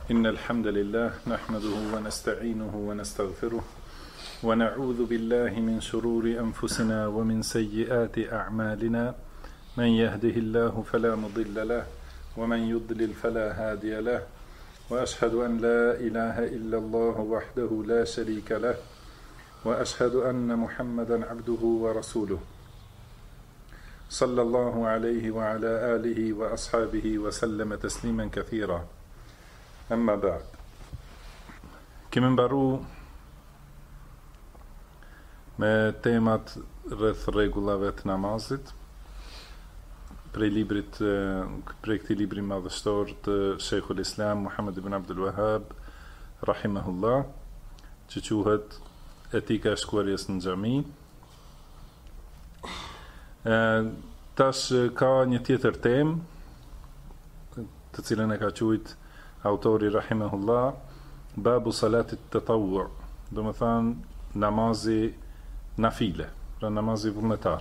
إن الحمد لله نحمده ونستعينه ونستغفره ونعوذ بالله من شرور أنفسنا ومن سيئات أعمالنا من يهده الله فلا مضل له ومن يضلل فلا هادي له وأشهد أن لا إله إلا الله وحده لا شريك له وأشهد أن محمدا عبده ورسوله صلى الله عليه وعلى آله وأصحابه وسلم تسليما كثيرا أما بعد كمن برو me temat rreth rregullave të namazit prej këtij libri madhështor të Sheikhul Islam Muhammad ibn Abdul Wahhab rahimahullah, që quhet Etika e shkuarjes në xhami. Tash ka një tjetër temë të cilën e ka quajt autori rahimahullah babu salatit tatawwu, do të thënë namazi nafile, pra namazi vullnetar.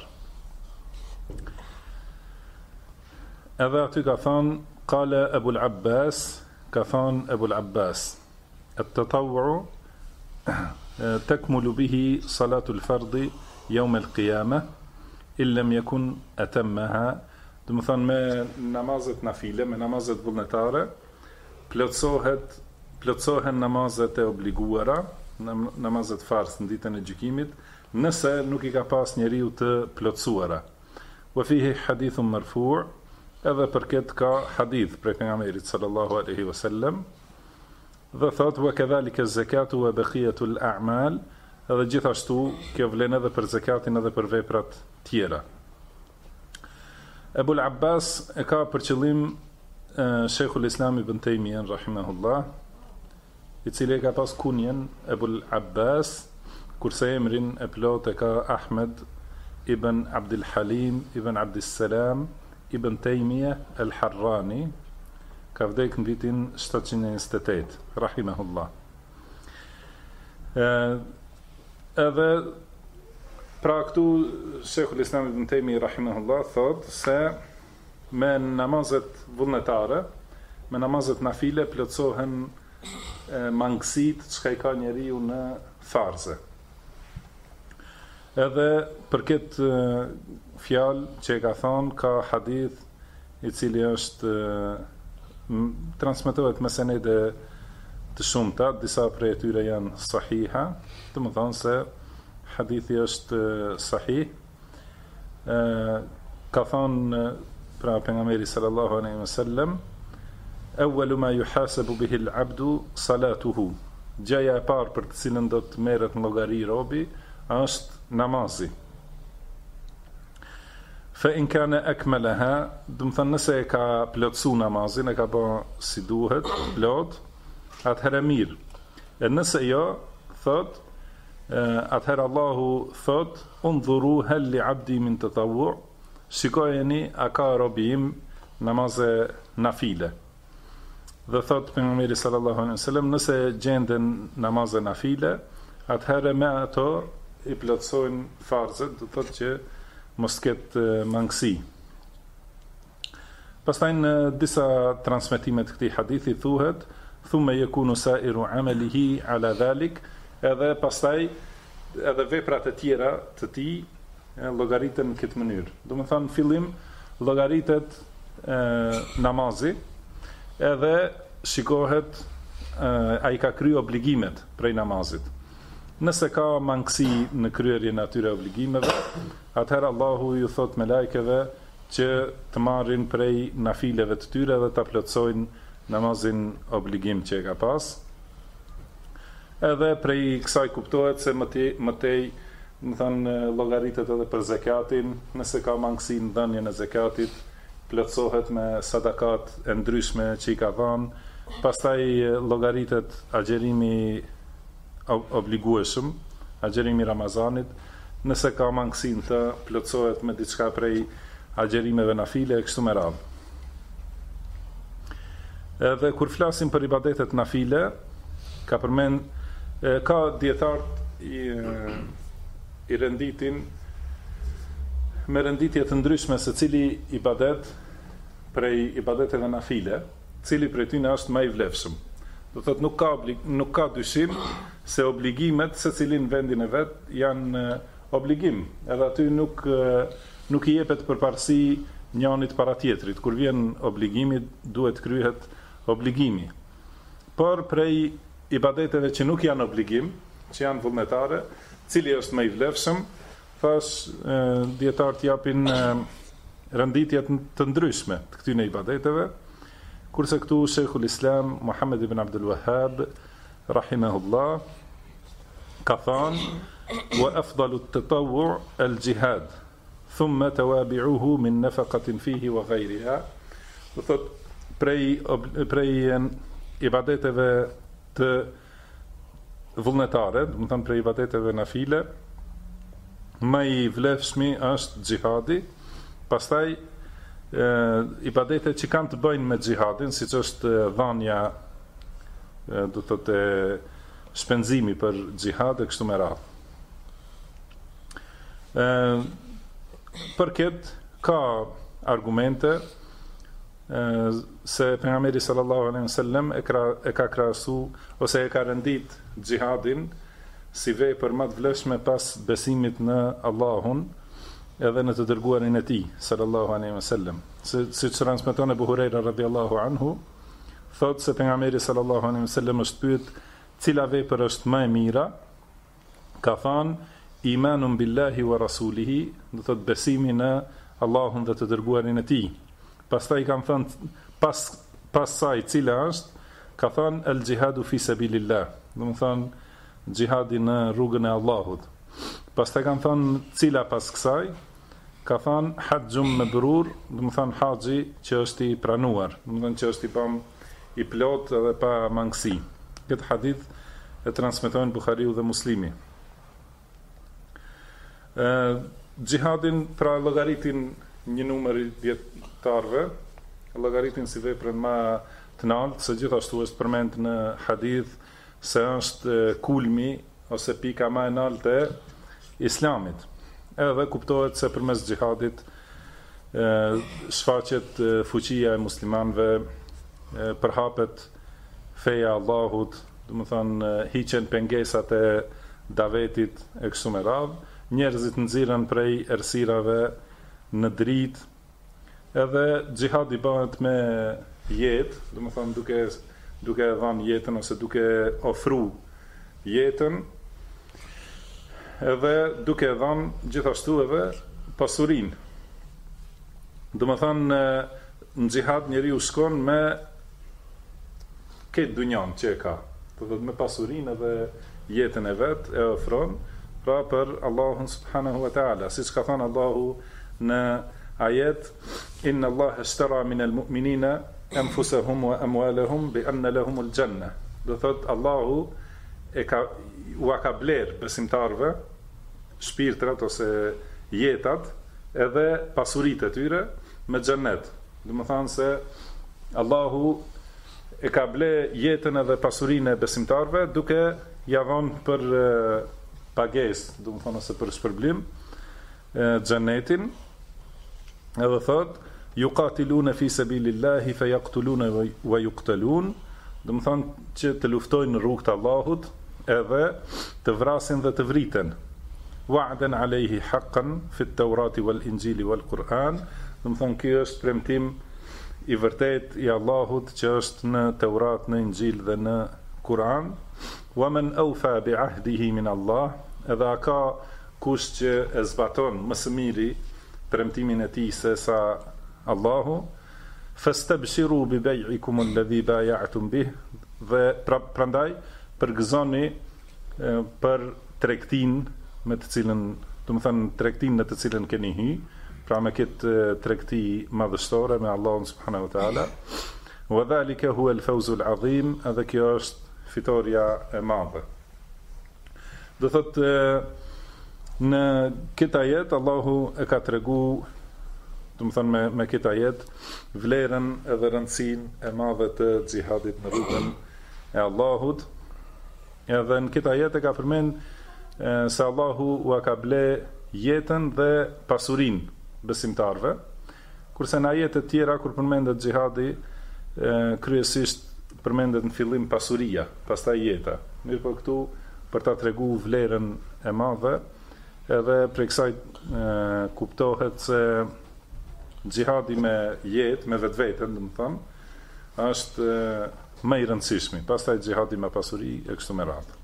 Edhe aty ka thonë qala Abul Abbas, ka thonë Abul Abbas, at-tatawwu takmulu bihi salatu al-fardhi yawm al-qiyamah illa lam yakun atammaha, do të thonë me namazet nafile, me namazet vullnetare plotsohen namazet e obliguara, namazet farz në ditën e gjykimit, nëse nuk i ka pas njeriu të plotësuara. Wa fihi hadithun marfu', edhe për këtë ka hadith prej pejgamberit sallallahu alaihi wasallam, dhe thot wa kadhalika az-zakatu wa baqiyatu al-a'mal, edhe gjithashtu kjo vlen edhe për zakatin edhe për veprat tjera. Abul Abbas e ka për qëllim Sheikhul Islam ibn Taymiyah rahimahullah, i cili ka pas kunjen Abul Abbas, kurse emrin e plot e ka Ahmed ibn Abdul Halim ibn Abdul Salam ibn Taymiyah al-Harrani, ka vdek në vitin 728 rahimahullah. Edhe pra këtu Sheikhul Islam ibn Taymiyah rahimahullah thot se me namazet vullnetare, me namazet nafile plotësohen mangësitë që i ka njeriu në farze. Edhe për këtë fjalë që e ka thonë, ka hadith i cili është transmetohet me senede të shumta, disa prej tyre janë sahiha, të më thonë se hadithi është sahih. Ka thonë pra pejgamberi sallallahu alaihi wasallam, awwalu ma yuhasabu bihi al-'abdu salatuhu, gjëja e parë për të cilën do të merret në llogari robi është namazi. Fa in kana akmalaha, do të thënë nëse e ka plotsu namazin, e ka bërë si duhet, plot, atëherë mirë. E nëse jo, thot, atëherë Allahu thot, undhuru hal li 'abdi min tatawwu', shikojeni a ka robi im namaze nafile. Dhe thot pejgamberi sallallahu alaihi wasallam, nëse gjenden namaze nafile, atëherë me ato i plotësojnë farzet, do thotë që mos ketë mangësi. Pastaj në disa transmetime të këtij hadithi thuhet, thumma yakunu sa'iru 'amalihi 'ala dhalik, edhe pastaj edhe veprat e tjera të tij llogariten në këtë mënyrë. Do të thonë fillim llogaritet namazi, edhe shikohet a i ka kry obligimet prej namazit. Nëse ka mangësi në kryerjen e atyre obligimeve, atëherë Allahu ju thot me lajkeve që të marrin prej nafileve të tyre dhe të plotësojnë namazin obligim që e ka pas. Edhe prej kësaj kuptohet se më tej më thënë llogaritet edhe për zakatin, nëse ka mangësi në dhënien e zakatit, plotësohet me sadakat e ndryshme që i ka dhënë, pastaj llogaritet agjerimi obligueshëm, agjerimi Ramazanit, nëse ka mangësi në të, plotësohet me diçka prej agjerimeve nafile e kështu me radhë. Edhe kur flasim për ibadetet nafile, ka përmend, ka dietarët i renditin me renditje të ndryshme se cili ibadet prej ibadeteve nafile, cili prej tyre është më i vlefshëm. Do thotë nuk ka dyshim se obligimet secilin vendin e vet janë obligim. Edhe aty nuk I jepet përparësi njënit para tjetrit. Kur vjen obligimi, duhet kryhet obligimi. Por prej ibadeteve që nuk janë obligim, që janë vullnetare, cili është më I vlefshëm, thash dietarët japin rënditjet të ndryshme të këtyre ibadeteve, kurse këtu Sheikhul Islam Muhammad ibn Abdul Wahhab rahimahullah ka thënë wa afdalu at-tatawwu' al-jihad thumma tawabi'uhu min nafaqatin fihi wa ghayriha. Do thot prej ibadeteve të vullnetare, do të thënë prej ibadeteve nafile, më I vlefshmi është xhihadi, pastaj ibadetet që kanë të bëjnë me xhihadin, siç është dhënia, do të thotë shpenzimi për xhihad e kështu me radhë. Për këtë ka argumente se pejgamberi sallallahu alaihi wasallam e ka krahasu ose e ka rendit xhihadin si vepër më të vlefshme pas besimit në Allahun edhe në të dërguarin e tij sallallahu alaihi wasallam. Siç transmeton Abu Huraira radhiyallahu anhu, thotë se pejgamberi sallallahu alaihi wasallam është pyet cila vepër është më e mira, ka thënë imanun billahi wa rasulihi, do thotë besimi në Allahun dhe të dërguarin e tij. Pastaj kanë thënë pas saj cila është, ka thënë el jihadu fi sabilillah, do të thonë xhihadi në rrugën e Allahut. Pastaj kanë thënë cila pas kësaj, ka thënë hajjum mabrur, do të thonë haxhi që është I pranuar, do të thonë që është I plot edhe pa mangësi. Këtë hadith e transmetojnë Buhariu dhe Muslimi. Xhihadin pra llogaritin një numër I dietarëve, llogaritin si veprën më të lartë, se gjithashtu është përmend në hadith se është kulmi ose pika më e lartë e Islamit. Edhe kuptohet se përmes xhihadit shfaqet fuqia e muslimanëve, përhapet feja e Allahut, do të thonë hiqen pengesat e davetit e kështu me radhë, njerëzit nxiren prej errësirave në dritë, edhe xhihadi bëhet me jetë, do të thonë duke dhënë jetën ose duke ofruar jetën, edhe duke dhënë gjithashtu edhe pasurinë. Do të thonë në xhihad njeriu shkon me këtë dunjan që e ka, do të thotë me pasurinë edhe jetën e vet e ofron pra për Allahun subhanahu wa ta'ala, siç ka thënë Allahu në ajet inna Allah ashtara min al-mu'minina anfusahum wa amwalahum bi anna lahum al-janna. Do thotë Allahu u ka bler besimtarve shpirtrat ose jetat edhe pasuritë e tyre me xhennet. Do të thonë se Allahu e ka ble jetën edhe pasurinë e besimtarve duke ja dhënë për pagesë, do të thonë se për shpërblim xhennetin. Edhe thot yuqatiluna fi sabilillahi fayaqtuluna wa yuqtalun, do të thonë që të luftojnë në rrugt të Allahut edhe të vrasin dhe të vriten. Wa'dan alayhi haqqan fi at-taurati wal-injili wal-Quran, do të thonë ky është premtim I vërtet I Allahut që është në Teurat, në Injil dhe në Kur'an. Wa man awfa bi ahdihi min Allah, edhe ka kush që e zbaton më së miri premtimin e tij se sa Allahu. Fastabshiru bi bay'ikum alladhi bay'atum bih, dhe prandaj përgëzoni për tregtinë me të cilën, do të thënë tregtinë në të cilën keni hyrë, pra me këtë tregti madhështore me Allahun subhanahu wa ta'ala. Wa dhalika huwa al-fawzu al-azim, edhe kjo është fitoria e madhe. Do thotë në këtë ajet Allahu e ka tregu, do të thënë me këtë ajet vlerën edhe rëndësinë e madhe të xhihadit në rrugën e Allahut. Edhe në këtë ajet e ka përmend se Allahu u ka ble jetën dhe pasurinë besimtarve, kurse në ajetet tjera kur përmendet xhihadi kryesisht përmendet në fillim pasuria, pastaj jeta. Mirë po këtu për ta treguar vlerën e madhe, edhe prej kësaj kuptohet se xhihadi me jetë, me vetveten, domethënë, është më i rëndësishmi. Pastaj xhihadi me pasuri e kështu me radhë.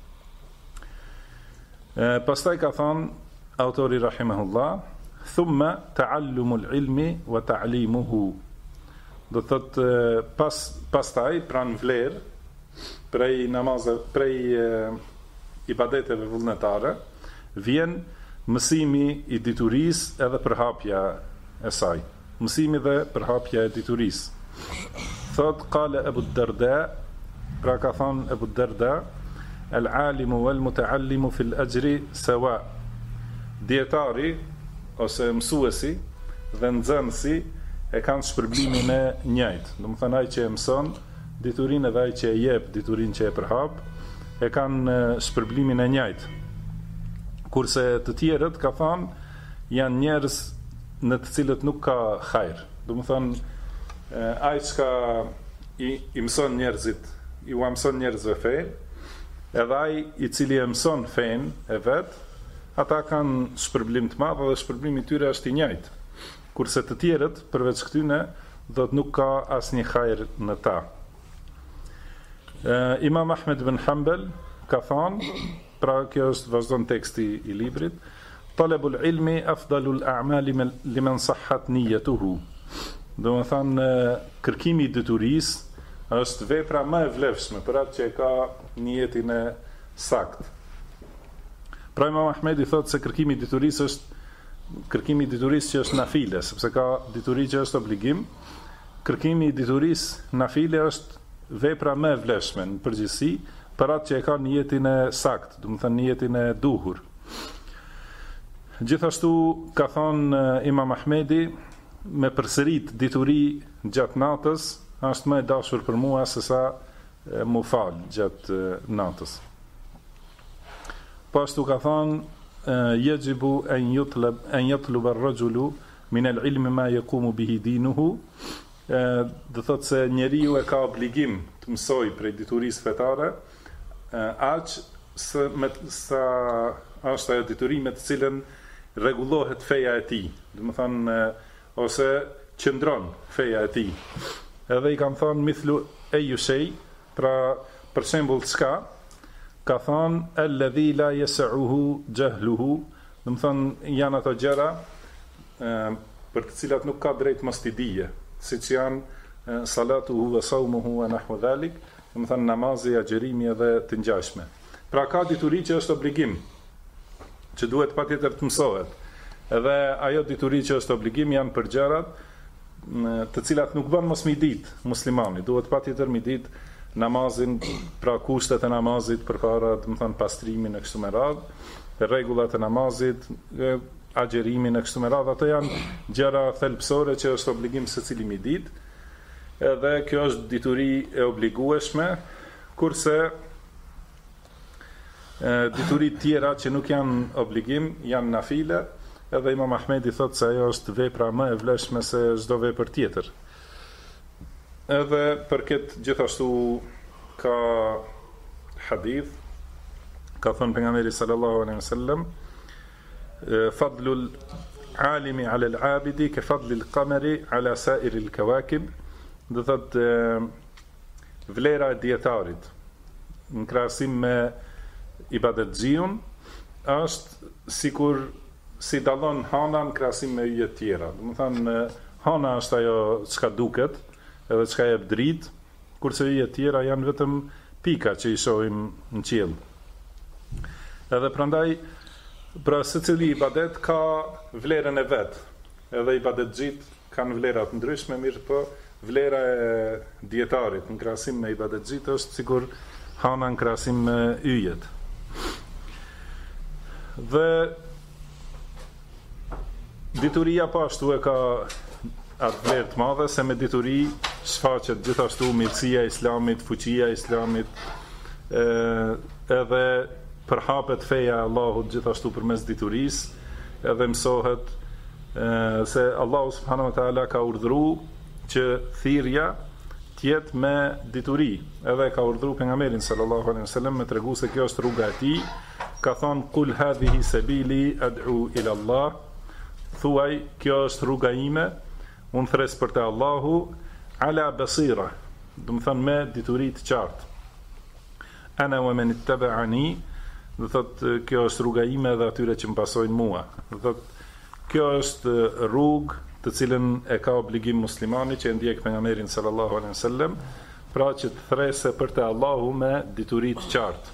Pastaj ka thënë autori rahimahullah, thumma ta'allumul ilmi wa ta'limuhu. Do thotë pastaj pranë vlerë prej namazeve, prej ibadeteve vullnetare, vjen mësimi i diturisë edhe përhapja e saj. Mësimi dhe përhapja e diturisë. Thot qala Abu Darda, pra ka thënë Abu Darda, al-alimu wal-muta'allimu fil ajri sawa. Dietari ose mësuesi dhe nxënësi e kanë shpërblimin e njëjtë. Do të thënë ai që e mëson diturinë dhe ai që e jep diturinë që e përhap, e kanë shpërblimin e njëjtë. Kurse të tjerët ka thënë janë njerëz në të cilët nuk ka hajër. Do të thënë ai që i mëson njerëzit, i mëson njerëzve fenë, edhe ai i cili e mëson fenë e vet, ata kanë shpërblim të madh dhe shpërblimi i tyre është i njëjtë. Kurse të tjerët, përveç këtyne, do të nuk ka asnjë hajër në ta. Imam Ahmed bin Hanbal ka thënë, pra kjo është vazhdon teksti i librit, talabul ilmi afdalul a'mali liman sahhat niyyatuhu. Do të thënë kërkimi i diturisë është vepra më e vlefshme për atë që e ka niyetin e saktë. Pra Imam Ahmedi thotë se kërkimi i diturisë është kërkimi i diturisë që është nafile, sepse ka dituri që është obligim. Kërkimi i diturisë nafile është vepra më e vlefshme në përgjithësi për atë që e ka niyetin e saktë, do të thënë niyetin e duhur. Gjithashtu ka thonë Imam Ahmedi, me përsërit dituri gjatë natës është më e dashur për mua se sa mu fal gjatë natës. Po ashtu ka thonë yajibu an yatlub ar-rajulu min al-ilmi ma yaqumu bihi dinuhu. Do thotë se njeriu e ka obligim të mësoj prej diturisë fetare, aq sa është ajo dituri me të cilën rregullohet feja e tij. Do të thonë ose qëndron feja e tij. Edhe i kanë thonë mithlu ayu shay, pra për shembull çka ka thonë alladhi la yas'uhu jahluhu, do të thonë janë ato gjëra për të cilat nuk ka drejt mos t'i dije, siç janë salatuhu wa sawmuhu wa nahwu dhalik, do të thonë namazi, agjerimi edhe të ngjashme. Pra ka dituri që është obligim, që duhet patjetër të mësohet. Edhe ajo dituri që është obligim janë për gjërat të cilat nuk bën mos mi ditë muslimani, duhet patjetër mi ditë namazin, pra kushtet e namazit përpara, do të thënë pastrimin e kështu me radhë, rregullat e namazit, agjerimin e kështu me radhë, ato janë gjëra thelbësore që është obligim secili mi ditë. Edhe kjo është dituri e obligueshme, kurse diturit tjera që nuk janë obligim, janë nafile, edhe Imam Ahmedi thotë se ajo është vepra më e vlefshme se çdo vepër tjetër. Edhe për këtë gjithashtu ka hadith, ka thënë pejgamberi sallallahu alaihi wasallam, fadlul alimi ala al-abidi ka fadlil qamari ala sa'iril kawakib. Do thotë vlera e dietarit në krahasim me ibadetxhiun është sikur si dallon hana në krahasim me yjet tjera. Do të thonë hana është ajo çka duket, edhe çka jep dritë, kurse yjet tjera janë vetëm pika që i shohim në qiell. Edhe prandaj, pra secili ibadet ka vlerën e vet. Edhe ibadetxhit kanë vlera të ndryshme, mirë po vlera e dietarit në krahasim me ibadetxhit është sikur hana në krahasim me yjet. Dhe dituria po ashtu e ka atë vlerë të madhe, se me dituri shfaqet gjithashtu mirësia e Islamit, fuqia e Islamit, edhe përhapet feja e Allahut gjithashtu përmes diturisë, edhe mësohet se Allahu subhanahu wa taala ka urdhëruar që thirrja tjetë me dituri. Edhe ka urdhëruar pejgamberin sallallahu alaihi wasallam me tregu se kjo është rruga e tij. Ka thonë kul hadhihi sabili ad'u ila Allah. Thuaj, kjo është rruga ime, unë thres për te Allahu ala basira, do të thonë me dituri të qartë. Ana wa man ittaba'ani, do thotë kjo është rruga ime dhe atyre që më pasojnë mua. Do thotë kjo është rrugë të cilën e ka obligim muslimani që e ndjek pejgamberin sallallahu alaihi wasallam, pra që të thresë për te Allahu me dituri të qartë.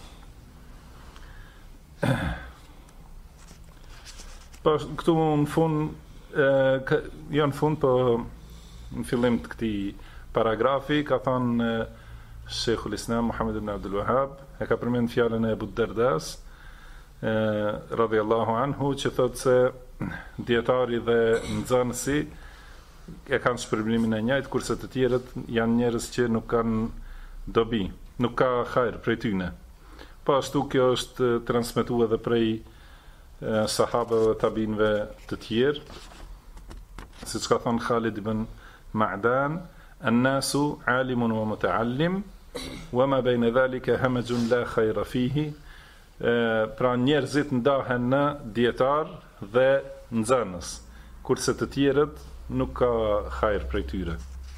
Po këtu në fund jo në fund, po në fillim të këtij paragrafi ka thënë Sheikhul Islam Muhammad ibn Abdul Wahhab, e ka përmend fjalën e Abu Dardas radhiyallahu anhu, që thotë se dietari dhe nxënësi e kanë shpërblimin e njëjtë, kurse të tjerët janë njerëz që nuk kanë dobi, nuk ka hajër prej tyne. Po ashtu kjo është transmetuar edhe prej sahabëve dhe tabinëve të tjerë, siç ka thënë Khalid ibn Ma'dan, an-nasu 'alimun wa muta'allim wa ma bayna dhalika hamajun la khayra fihi. Pra njerëzit ndahen në dietar dhe nxënës, kurse të tjerët nuk ka hajër prej tyre.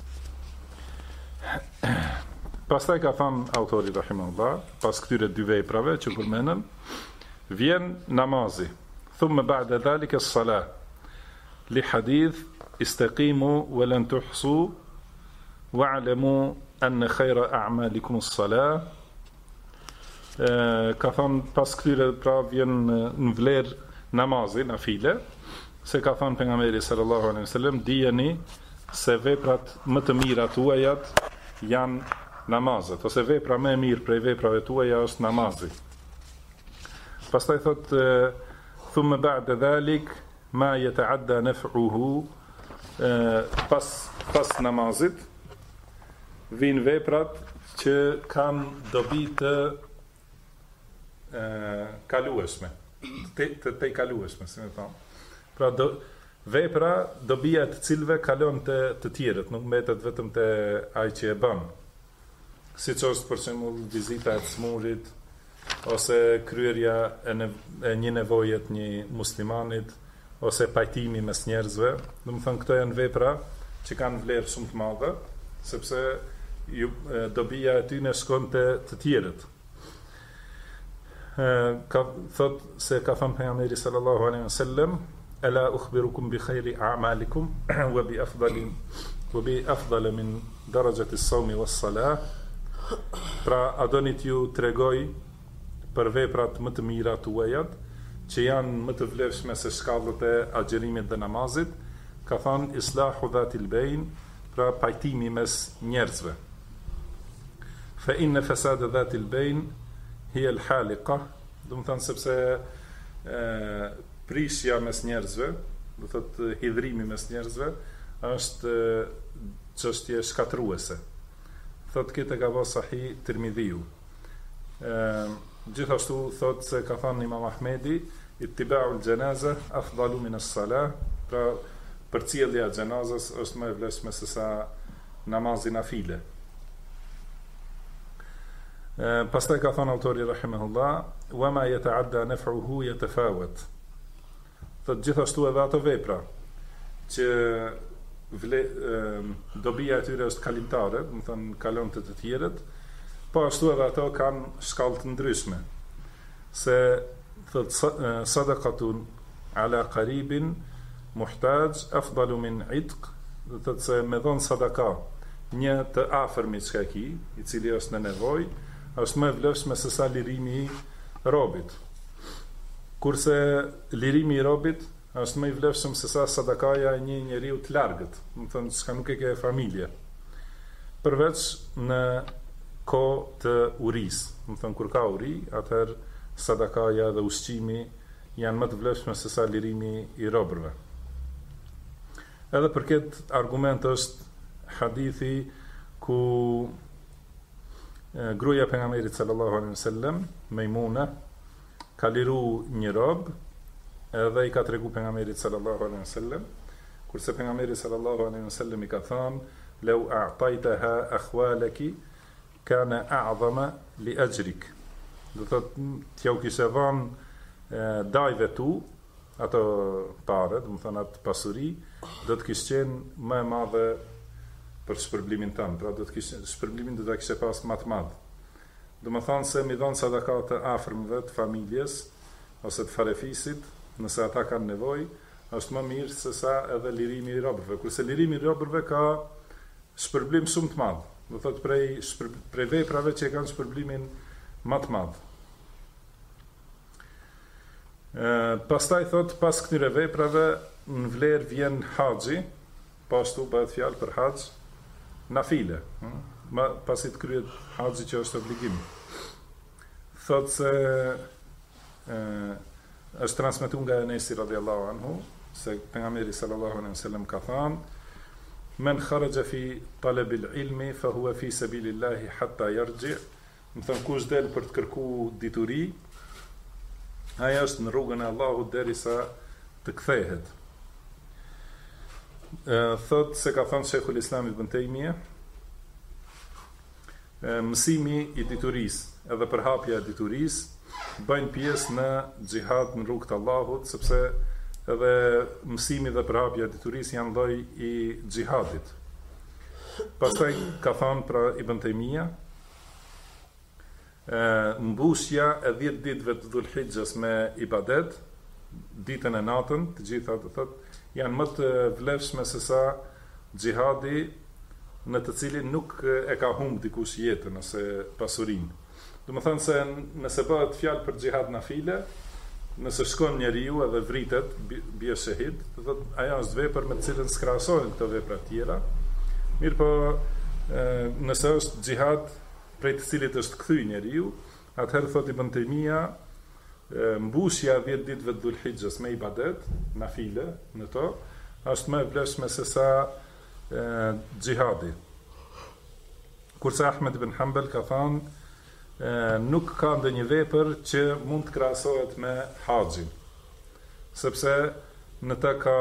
Pastaj ka thënë autori rahimahullah, pas këtyre dy veprave që përmendëm, vjen namazi. Thumma ba'da dhalika as-salah. Li hadith istaqimu wa lan tuhsu wa'lamu anna khayra a'malikum as-salah. Ka thënë pas këtyre pra vjen në vlerë namazi, nafile, se ka thënë pejgamberi sallallahu alaihi wasallam, dijeni se veprat më të mira tuajat janë namazet, ose vepra më e mirë prej veprave tuaja është namazi. Pastaj thot thumma ba'da dhalik ma yata'adda naf'uhu, pas namazit vijnë veprat që kanë dobi të kalueshme, të kalueshme, si më thon. Pra vepra dobia të cilëve kalon të tjerët, nuk mbetet vetëm te ai që e bën. Siç është për shembull vizita e smurit, ose kryerja e një nevoje të një muslimanit, ose pajtimi mes njerëzve. Do të thonë këto janë vepra që kanë vlerë shumë të madhe, sepse dobia e tyre shkon te të tjerët. Ka thot se ka thënë pejgamberi sallallahu alaihi wasallam, ala ukhbirukum bi khayri a'malikum wa bi afdal min darajati as-sawmi was-salah. Pra, a doni t'ju tregoj për veprat më të mira tuajat, që janë më të vlefshme se shkallët e agjerimit dhe namazit. Ka thënë islahu dhatil bayn, pra pajtimi mes njerëzve. Fa inna fasada dhatil bayn hiya al-haliqa, do të thënë sepse prishja mes njerëzve, do thotë hidhrimi mes njerëzve, është çështje shkatruese. Thot këtë ka vë Sahih Tirmidhiu. Gjithashtu thot se ka thënë Imam Ahmedi, ittiba'ul janaza afdalu min as-salah, pra përcjellja e xhenazës është më e vlefshme se sa namazi nafile. Pastaj ka thënë autori rahimahullah, wa ma yata'adda naf'uhu yatafawat. Thot gjithashtu edhe ato vepra që dobia e tyre është kalimtare, do të thonë kalon të tjerët, po ashtu edhe ato kanë shkallë të ndryshme. Se thot sadaqatun ala qaribin muhtaj afdalu min itq, do të thotë se me dhon sadaka një të afërmit çka ki, i cili është në nevojë, është më e vlefshme se sa lirimi i robit. Kurse lirimi i robit është më i vlefshëm se sa sadakaja e një njeriu të largët, do të thonë s'ka nuk e ke familje. Përveç në kohë të urisë, do të thonë kur ka uri, atëherë sadakaja dhe ushqimi janë më të vlefshme se sa lirimi i robërve. Edhe për këtë argument është hadithi ku gruaja e pejgamberit sallallahu alaihi wasallam, Maimuna, ka liru një rob, edhe i ka tregu pejgamberit sallallahu alaihi wasallam, kurse pejgamberi sallallahu alaihi wasallam i ka thënë "Lau a'taytaha akhwalaki kana a'zama li ajrik." Do thot t'ja u kishe dhënë dajve tu ato pare, do të thonë atë pasuri, do të kishte qenë më e madhe për shpërblimin tënd, pra do të kishte shpërblimin do ta kishte pas më të madh. Do të thonë se mi dhon sadaka të afërmve, të familjes ose të farefisit, nëse ata kanë nevojë, është më mirë se sa edhe lirimi i robërve. Kurse lirimi i robërve ka shpërblim shumë të madh. Do thotë prej veprave që kanë shpërblimin më të madh. Pastaj thot, pas këtyre veprave në vlerë vjen haxhi, pashtu bëhet fjalë për haxh nafile, pasi të kryet haxhi që është obligim. Thot se është transmetuar nga Enesi radhiyallahu anhu se pejgamberi sallallahu alaihi wasallam ka thënë: "Men kharaja fi talab al-ilmi fa huwa fi sabilillahi hatta yarji." Do të thonë kush del për të kërkuar dituri, ai është në rrugën e Allahut derisa të kthehet. Thot se ka thënë Sheikhul Islam Ibn Taymiyah, mësimi i diturisë edhe përhapja e diturisë bëjnë pjesë në xhihad në rrugën e Allahut, sepse edhe mësimi dhe përhapja e diturisë janë lloj i xhihadit. Pastaj ka thënë pra Ibn Taymiyah, mbushja e 10 ditëve të Dhulhijhes me ibadet, ditën e natën, të gjitha do thot, janë më të vlefshme se sa xhihadi në të cilin nuk e ka humb dikush jetën ose pasurinë. Do të thënë se nëse bëhet fjalë për xhihad nafile, nëse shkon njeriu edhe vritet, bie shahid, do thot ajo është vepër me të cilën skrahasohen këto vepra të tjera. Mirë po, nëse është xhihad prej të cilit është kthy njeriu, atëherë thot Ibn Taymiyah, mbushja 10 ditëve të Dhulhijhes me ibadet nafile në to është më e vlefshme se sa xhihadi. Kurse Ahmed ibn Hanbal ka thënë nuk ka ndonjë vepër që mund të krahasohet me haxhin, sepse në të ka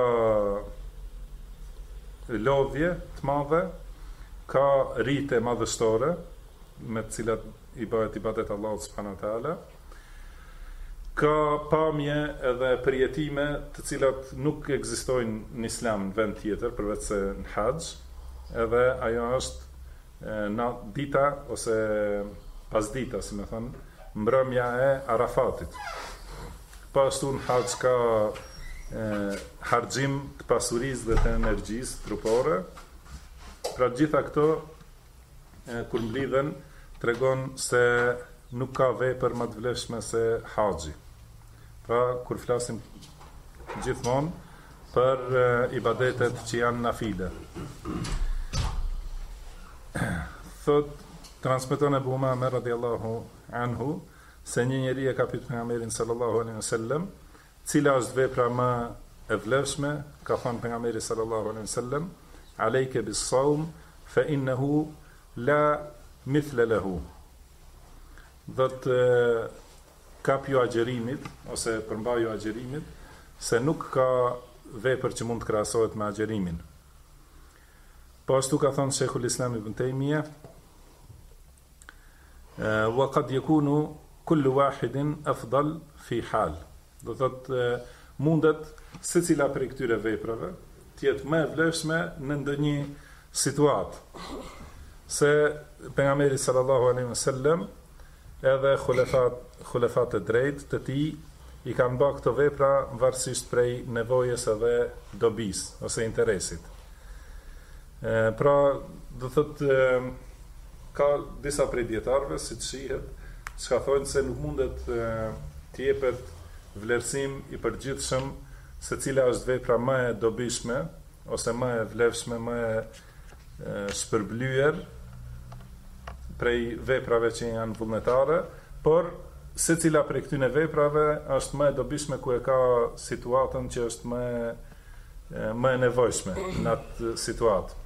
lodhje të madhe, ka rite madhështore me të cilat i bëhet ibadet Allahut subhanahu wa taala, ka pamje edhe përjetime të cilat nuk ekzistojnë në Islam në vend tjetër përveç se në haxh, edhe ajo është dita ose pasdita, si më thënë, mbrëmja e Arafatit. Pashtu në haxh ka harxhim të pasurisë dhe të energjisë trupore. Pra gjitha këto kur mblidhen tregon se nuk ka vepër më të vlefshme se haxhi. Pra kur flasim gjithmonë për ibadetet që janë nafile. Thot transmeton Abu Umame radhiyallahu anhu se një njeri e ka pyetur pejgamberin sallallahu alaihi wasallam, cila është vepra më e vlefshme? Ka thënë pejgamberi sallallahu alaihi wasallam: "Alayka bis-sawm fa innahu la mithla lahu." Do të kapju agjerimit ose përmbaju agjerimit, se nuk ka vepër që mund të krahasohet me agjerimin. Po ashtu ka thënë Sheikhul Islam Ibn Taymiyah, wa qad yakunu kullu wahidin afdal fi hal. Do thotë mundet secila prej këtyre veprave të jetë më e vlefshme në ndonjë situatë. Se pejgamberi sallallahu alaihi wasallam edhe xulefat e drejtë të tij i kanë bërë këto vepra varësisht prej nevojës edhe dobisë ose interesit. Pra, do thotë ka disa prej dietarëve, siç shihet, që thonë se nuk mundet të jepet vlerësim i përgjithshëm se cila është vepra më e dobishme ose më e vlefshme, më e shpërblyer prej veprave që janë vullnetare, por secila prej këtyre veprave është më e dobishme ku e ka situatën që është më e nevojshme në atë situatë.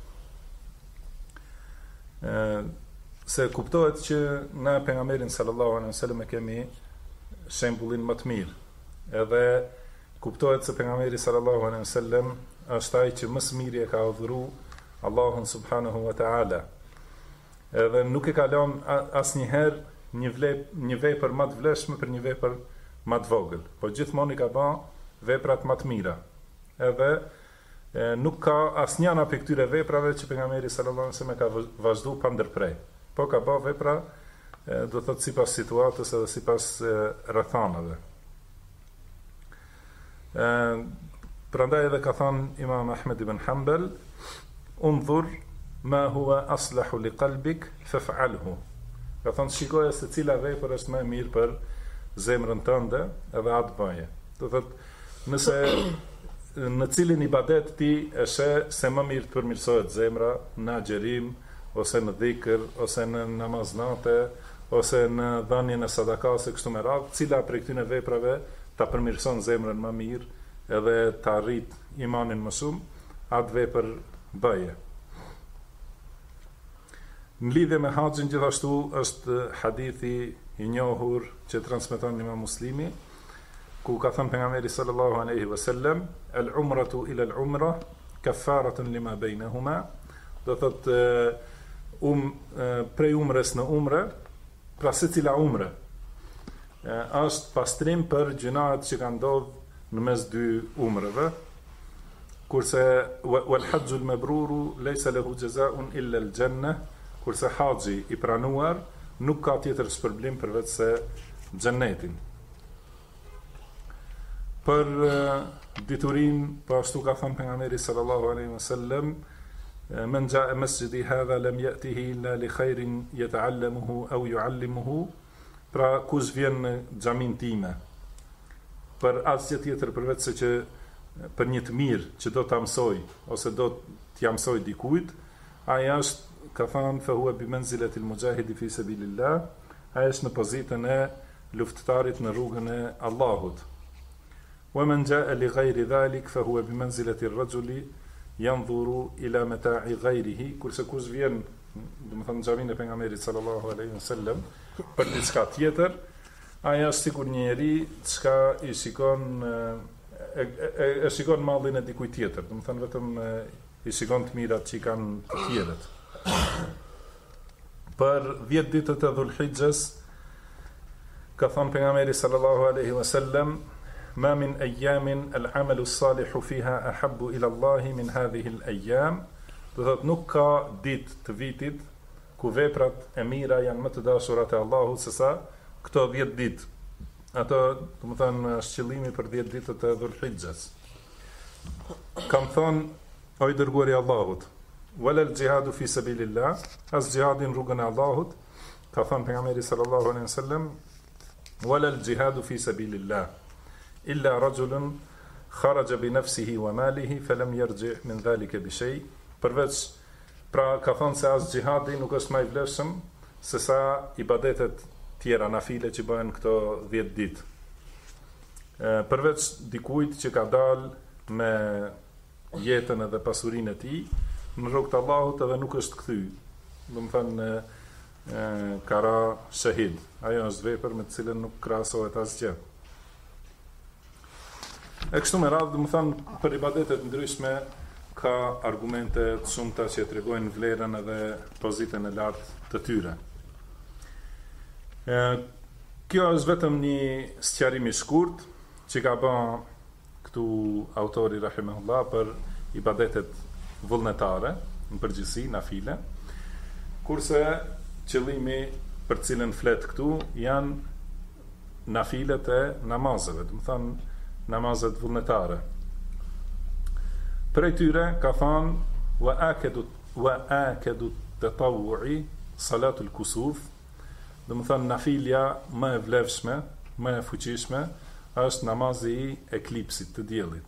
Se kuptohet që na pejgamberin sallallahu alaihi wasallam e kemi shembullin më të mirë. Edhe kuptohet se pejgamberi sallallahu alaihi wasallam është ai që më së miri e ka udhëruar Allahun subhanahu wa ta'ala. Edhe nuk e ka lënë asnjëherë një vepër më të vlefshme për një vepër më të vogël, por gjithmonë i ka bën veprat më të mira. Edhe nuk ka asnjëna prej këtyre veprave që pejgamberi sallallahu alajhi wasallam ka vazhduar pa ndërprej. Po ka bën vepra do thotë sipas situatës edhe sipas rrethanave. Prandaj edhe ka thënë Imam Ahmed ibn Hanbal, "Undhur ma huwa aslahu li qalbik faf'alhu." Ka thënë shikoje se cila vepër është më e mirë për zemrën tënde, edhe atë bëje. Do thotë nëse në cilin ibadet ti e sheh se më mirë të përmirësohet zemra në agjerim, ose në dhikr, ose në namaznate, ose në dhënien e sadakase kështu me radhë, cila prej këtyre veprave ta përmirëson zemrën më mirë edhe ta arrit imanin më shumë, atë vepër bëje. Në lidhje me haxhin gjithashtu është hadithi i njohur që transmeton Imam Muslimi, ku ka thënë pejgamberi sallallahu alaihi wasallam, "Al-umratu ila al-umra kaffaratun lima bainahuma." Do thotë prej umrës në umre, pra secila umre është pastrim për gjunat që kanë ndodhur në mes dy umreve, kurse wal hajjul mabruru laysa lahu jazaa'un illa al-jannah, kurse haxhi i pranuar nuk ka tjetër shpërblim përveç se xhennetin. Për diturin, po ashtu ka thënë pejgamberi sallallahu alaihi wasallam, "Men ja'a masjidi hadha lam ya'tihi illa li khairin yata'allamuhu aw yu'allimuhu." Pra kush vjen në xhamin time për asgjë tjetër përveç se që për një të mirë që do ta mësoj ose do t'ja mësoj dikujt, ai është, ka thënë, fa huwa bi manzilatil mujahidi fi sabilillah, ai është në pozitën e luftëtarit në rrugën e Allahut. Wa man jaa li ghayri dhalik fa huwa bi manzilati ar-rajuli yanzuru ila mata'i ghayrihi, kurse kush vjen, domethënë xhamin e pejgamberit sallallahu alaihi wasallam për diçka tjetër, ai është sikur një njeri çka i shikon e shikon mallin e dikujt tjetër, domethënë vetëm i shikon të mirat që i kanë të tjerët. Për 10 ditët e Dhulhijhes ka thënë pejgamberi sallallahu alaihi wasallam, "Ma min ayamin al-amalu as-salihu fiha ahabbu ila Allah min hadhihi al-ayam." Do thotë nuk ka ditë të vitit ku veprat e mira janë më të dashura te Allahu se sa këto 10 ditë. Ato, domethënë, është qëllimi për 10 ditët e Dhulhijhes. Kam thënë, o i dërguari i Allahut, "Wala al-jihadu fi sabilillah", as jihadin rrugën e Allahut, ka thënë pejgamberi sallallahu alaihi wasallam, "Wala al-jihadu fi sabilillah illa rajulun kharaja bi nafsihi wa malihi falam yarji' min dhalika bi shay." Përveç, pra ka thënë se as jihadi nuk është më i vlefshëm se sa ibadetet tjera nafile që bëhen këto 10 ditë. Përveç dikujt që ka dalë me jetën edhe pasurinë e tij në rrugt të Allahut edhe nuk është kthy. Domethënë ka ra shahid. Ajo është vepër me të cilën nuk krahasohet asgjë. E kështu me radhë, domethënë për ibadetet ndryshme ka argumente të shumta që tregojnë vlerën edhe pozitën e lartë të tyre. Kjo është vetëm një sqarim i shkurt që ka bën këtu autori rahimahullah për ibadetet vullnetare, në përgjithësi nafile, kurse qëllimi për cilën flet këtu janë nafilet e namazeve, do të thonë namazet vullnetare. Prej tyre ka thënë wa akadu tatawwu'i salatul kusuf, do të thonë nafilja më e vlefshme, më e fuqishme është namazi i eklipsit të diellit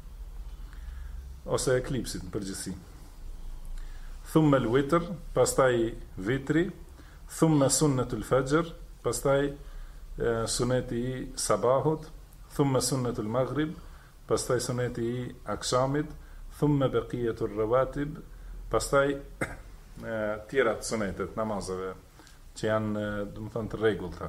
ose eklipsit në përgjithësi. Thumma al-witr, pastaj vitri, thumma sunnatul fajr, pastaj suneti i sabahut, thumma sunnatul maghrib, pastaj suneti i akshamit, thumma baqiyatur rawatib, pastaj tjerat sunetet namazeve që janë, do të thonë, të rregullta.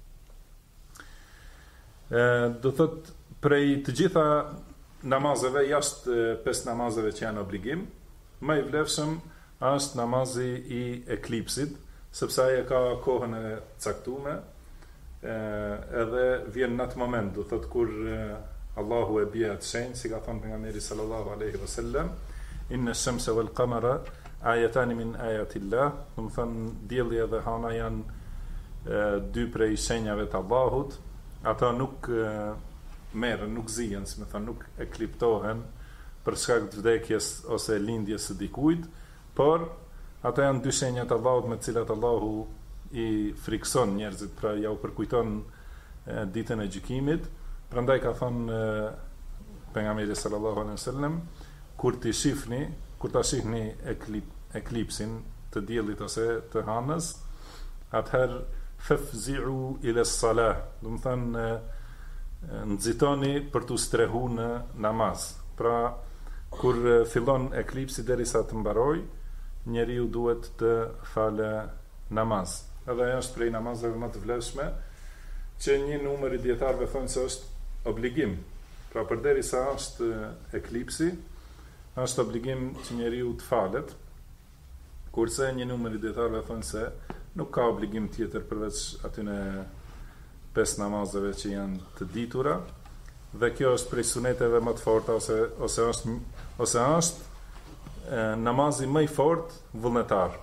Do thot prej të gjitha namazeve jashtë 5 namazeve që janë obligim, më i vlefshëm është namazi i eklipsit, sepse ai ka kohën e caktuar, edhe vjen në atë moment, do thot kur Allahu e bie atë shenjë, si ka thënë pejgamberi sallallahu alaihi wasallam, inna ash-shamsa wal qamara ayatan min ayatillah, do të thonë dielli dhe hana janë dy prej shenjave të Allahut, ata nuk merren, nuk zihen, si më thënë, nuk ekliptohen për shkak të vdekjes ose lindjes së dikujt, por ata janë dy shenja të Allahut me të cilat Allahu i frikson njerëzit, pra ja u përkujton ditën e gjykimit. Prandaj ka thënë pejgamberi sallallahu alaihi wasallam, kur ta shihni eklipsin të diellit ose të hanës, atëherë fafzi'u ila as-salah, do të thonë nxitoni për tu strehu në namaz. Pra kur fillon eklipsi derisa të mbaroj, njeriu duhet të falë namaz. Edhe ajo është prej namazeve më të vlefshme, që një numër i dietarëve thonë se është obligim. Pra përderisa është eklipsi, është obligim që njeriu të falet, kurse një numër i dietarëve thonë se nuk ka obligim tjetër përveç atyne 5 namazeve që janë të ditura, dhe kjo është prej suneteve më të forta ose është namazi më i fortë vullnetar.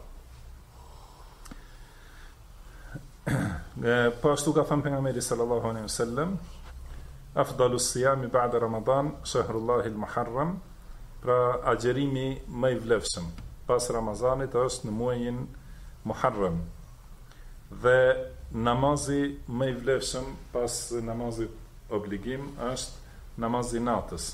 Po ashtu ka thënë pejgamberi sallallahu alaihi wasallam, afdalu siyami ba'da Ramadan shahrullahi al-Muharram, pra agjerimi më i vlefshëm pas Ramazanit është në muajin Muharram, dhe namazi më i vlefshëm pas namazit obligim është namazi natës.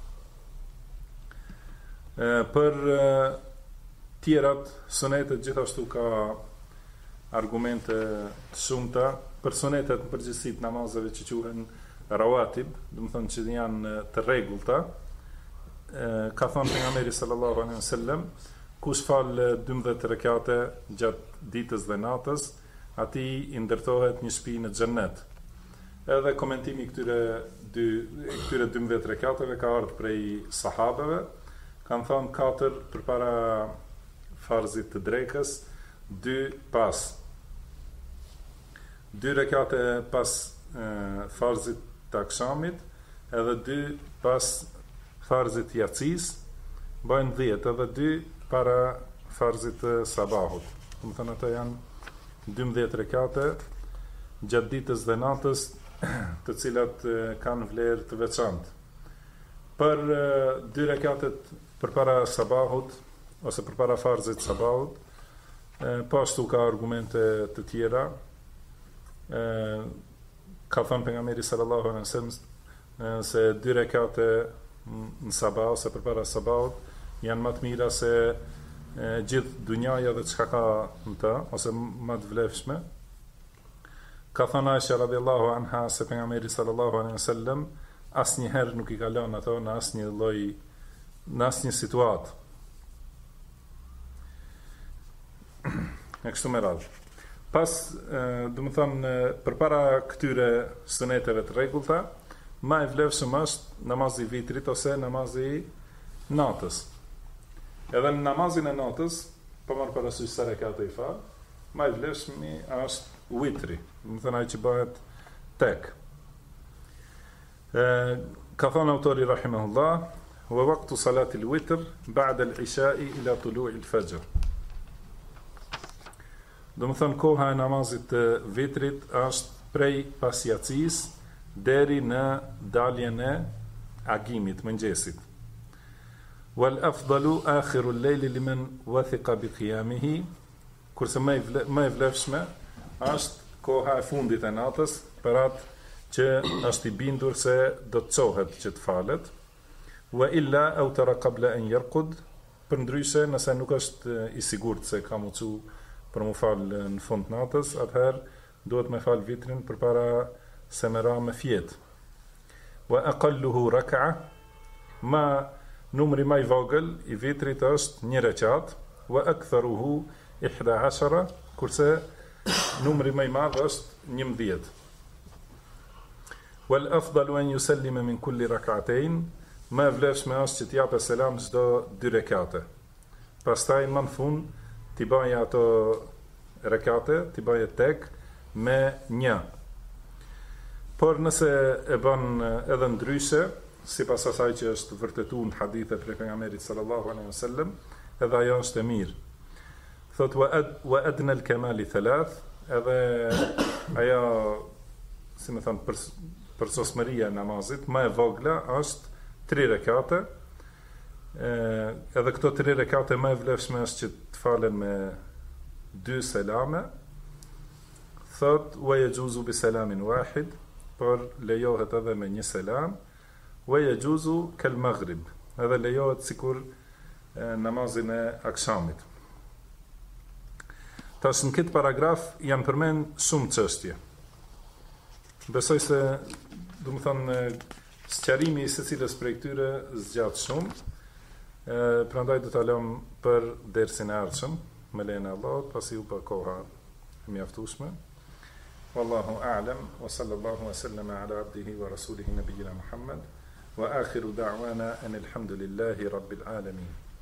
Për tjerat sunetet gjithashtu ka argumente të shumta. Për sunetet në përgjithësi të namazeve që quhen rawatib, do të thonë që janë të rregullta, ka thënë pejgamberi sallallahu alaihi wasallam, kush fal 12 rekate gjatë ditës dhe natës, atij i ndërtohet një shtëpi në xhennet. Edhe komentimi këtyre 12 rekateve ka ardhur prej sahabeve, kanë thënë 4 përpara farzit të drekës, 2 pas. 2 rekate pas farzit të akshamit, edhe 2 pas farzit jacis, bëjnë 10, edhe 2 para farzit të sabahut. Do të thënë ata janë 12 rekate gjatë ditës dhe natës, të cilat kanë vlerë të veçantë. Për 2 rekatet përpara sabahut ose përpara farzit sabahut, po ashtu ka argumente të tjera. Ka thënë pejgamberi sallallahu alaihi wasallam se 2 rekate në sabah ose përpara sabahut janë më të mira se gjithë dunjaja dhe çka ka në të, ose më të vlefshme. Ka thënë Aisha radhiyallahu anha se pejgamberi sallallahu alaihi wasallam asnjëherë nuk i ka lënë ato në asnjë lloj, në asnjë situatë. E kështu me radhë. Pas, do të thonë, përpara këtyre suneteve të rregullta, më i vlefshëm është namazi i vitrit ose namazi i natës. Edhe në namazin e natës, po marr parasysh sa rekate i fal, më i vlefshmi është vitri, do të thonë ai që bëhet tek. Ka thënë autori rahimahullah, wa waqtu salati al-witr ba'da al-isha'i ila tulu'i al-fajr. Do të thënë koha e namazit të vitrit është prej pasjacis deri në daljen e agimit, mëngjesit. Wal afdalu akhiru al-layli liman wathiqa bi qiyamihi, kurse më e vlefshme është koha e fundit e natës për atë që është i bindur se do të çohet që të falet. Wa illa awtara qabla an yarqud, përndryshe nëse nuk është i sigurt se ka mucu për mu falë në fund natës, atëherë duhet me falë vitrin përpara se me ra me fjet. Wa aqalluhu rak'a, ma numri më i vogël i vitrit është 1 rekat, wa aktharuhu 11, kurse numri më i madh është 11. Wal afdalu an yusallima min kulli rak'atayn, më e vlefshme është që t'japë selam çdo 2 rekate. pastaj më në fund t'i baje ato rekate, t'i baje tek me një. Por nëse e bën edhe ndryshe, sipas asaj që është vërtetuar në hadithe prej pejgamberit sallallahu alaihi wasallam, edhe ajo është e mirë. Thot wa adna al-kamali thalath, edhe ajo, si më thon, për sosmëria e namazit, më e vogla është 3 rekate. Edhe këto 3 rekate më e vlefshme është që të falen me 2 selame. Thot wa yajuzu bi salamin wahid, por lejohet edhe me 1 selam. Wa yajuzu kal maghrib, edhe lejohet sikur namazin e akshamit. Tash në këtë paragraf janë përmend shumë çështje. Besoj se, do të thonë, sqarimi i secilës prej këtyre zgjat shumë. Prandaj do ta lëm për dersin e ardhshëm, me lejen e Allahut, pasi u pa koha e mjaftueshme. Wallahu a'lam, wa sallallahu wa sallama ala abdihi wa rasulihi nabiyina Muhammad, wa akhiru da'wana anil hamdulillahi rabbil alamin.